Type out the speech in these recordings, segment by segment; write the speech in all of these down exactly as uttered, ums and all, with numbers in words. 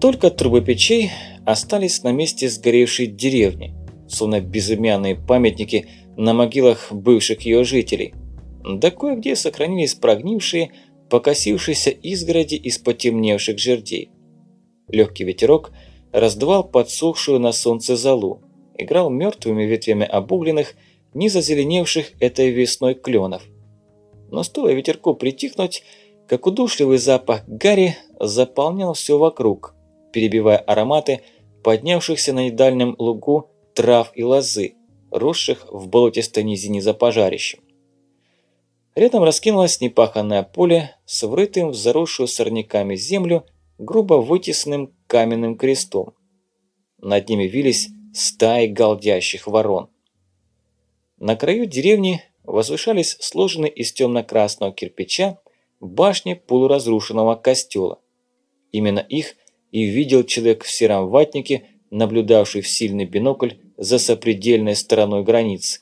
Только трубы печей остались на месте сгоревшей деревни, словно безымянные памятники на могилах бывших ее жителей. Да кое-где сохранились прогнившие, покосившиеся изгороди из потемневших жердей. Легкий ветерок раздувал подсохшую на солнце золу, играл мертвыми ветвями обугленных, не зазеленевших этой весной кленов. Но стоило ветерку притихнуть, как удушливый запах гари заполнял все вокруг, перебивая ароматы поднявшихся на недальнем лугу трав и лозы, росших в болотистой низине за пожарищем. Рядом раскинулось непаханное поле с врытым в заросшую сорняками землю грубо вытесанным каменным крестом. Над ними вились стаи галдящих ворон. На краю деревни возвышались сложенные из темно-красного кирпича башни полуразрушенного костела. Именно их и видел человек в сером ватнике, наблюдавший в сильный бинокль за сопредельной стороной границы.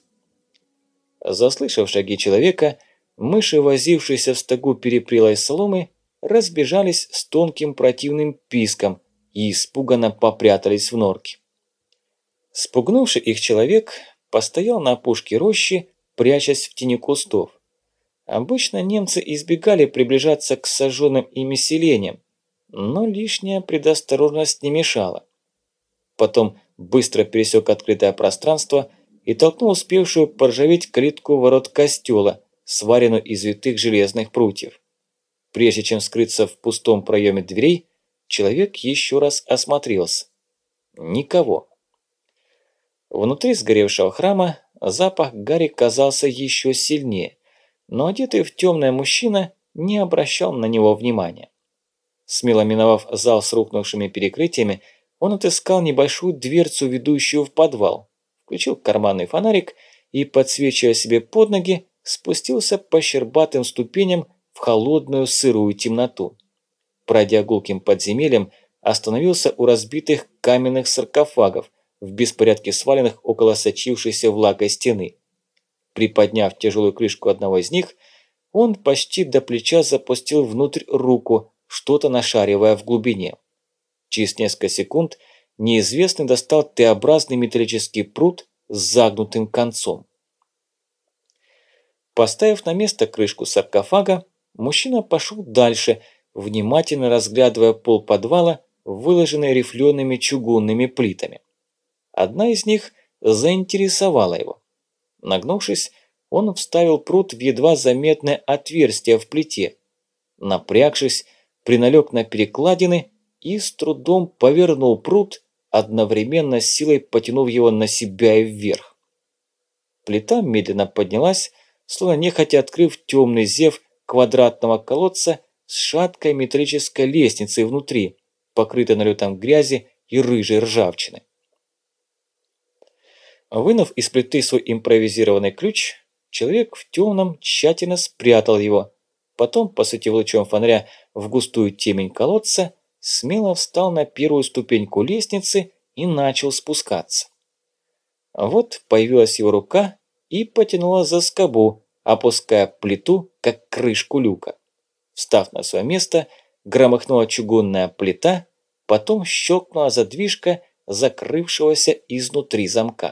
Заслышав шаги человека, мыши, возившиеся в стогу перепрелой соломы, разбежались с тонким противным писком и испуганно попрятались в норки. Спугнувший их человек постоял на опушке рощи, прячась в тени кустов. Обычно немцы избегали приближаться к сожженным ими селениям, но лишняя предосторожность не мешала. Потом быстро пересек открытое пространство и толкнул успевшую поржаветь калитку ворот костела, сваренную из витых железных прутьев. Прежде чем скрыться в пустом проеме дверей, человек еще раз осмотрелся. Никого. Внутри сгоревшего храма запах гари казался еще сильнее, но одетый в темное мужчина не обращал на него внимания. Смело миновав зал с рухнувшими перекрытиями, он отыскал небольшую дверцу, ведущую в подвал, включил карманный фонарик и, подсвечивая себе под ноги, спустился по щербатым ступеням в холодную сырую темноту. Пройдя гулким подземельем, остановился у разбитых каменных саркофагов, в беспорядке сваленных около сочившейся влагой стены. Приподняв тяжелую крышку одного из них, он почти до плеча запустил внутрь руку, что-то нашаривая в глубине. Через несколько секунд неизвестный достал Т-образный металлический прут с загнутым концом. Поставив на место крышку саркофага, мужчина пошел дальше, внимательно разглядывая пол подвала, выложенный рифлеными чугунными плитами. Одна из них заинтересовала его. Нагнувшись, он вставил прут в едва заметное отверстие в плите. Напрягшись, приналег на перекладины и с трудом повернул прут, одновременно с силой потянув его на себя и вверх. Плита медленно поднялась, словно нехотя открыв темный зев квадратного колодца с шаткой металлической лестницей внутри, покрытой налетом грязи и рыжей ржавчины. Вынув из плиты свой импровизированный ключ, человек в темном тщательно спрятал его, потом, посветив лучом фонаря в густую темень колодца, смело встал на первую ступеньку лестницы и начал спускаться. Вот появилась его рука и потянула за скобу, опуская плиту, как крышку люка. Встав на свое место, громыхнула чугунная плита, потом щелкнула задвижка закрывшегося изнутри замка.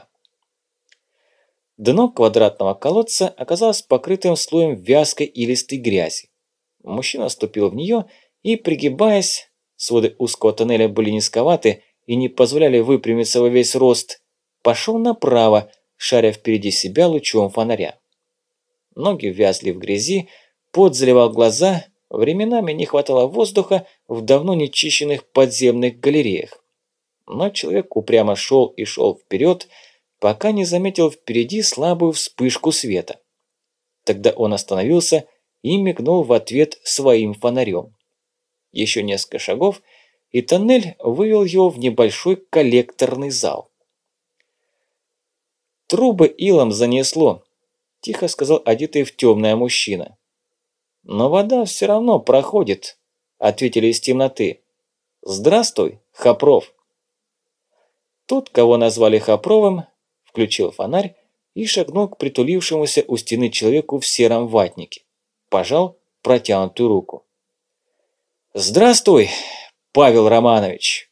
Дно квадратного колодца оказалось покрытым слоем вязкой и илистой грязи. Мужчина ступил в нее и, пригибаясь, своды узкого тоннеля были низковаты и не позволяли выпрямиться во весь рост, пошел направо, шаря впереди себя лучом фонаря. Ноги вязли в грязи, пот заливал глаза, временами не хватало воздуха в давно нечищенных подземных галереях. Но человек упрямо шел и шел вперед, пока не заметил впереди слабую вспышку света. Тогда он остановился и мигнул в ответ своим фонарем. Еще несколько шагов, и тоннель вывел его в небольшой коллекторный зал. «Трубы илом занесло», – тихо сказал одетый в темное мужчина. «Но вода все равно проходит», – ответили из темноты. «Здравствуй, Хопров». Тот, кого назвали Хопровым, включил фонарь и шагнул к притулившемуся у стены человеку в сером ватнике. Пожал протянутую руку. «Здравствуй!» Павел Романович.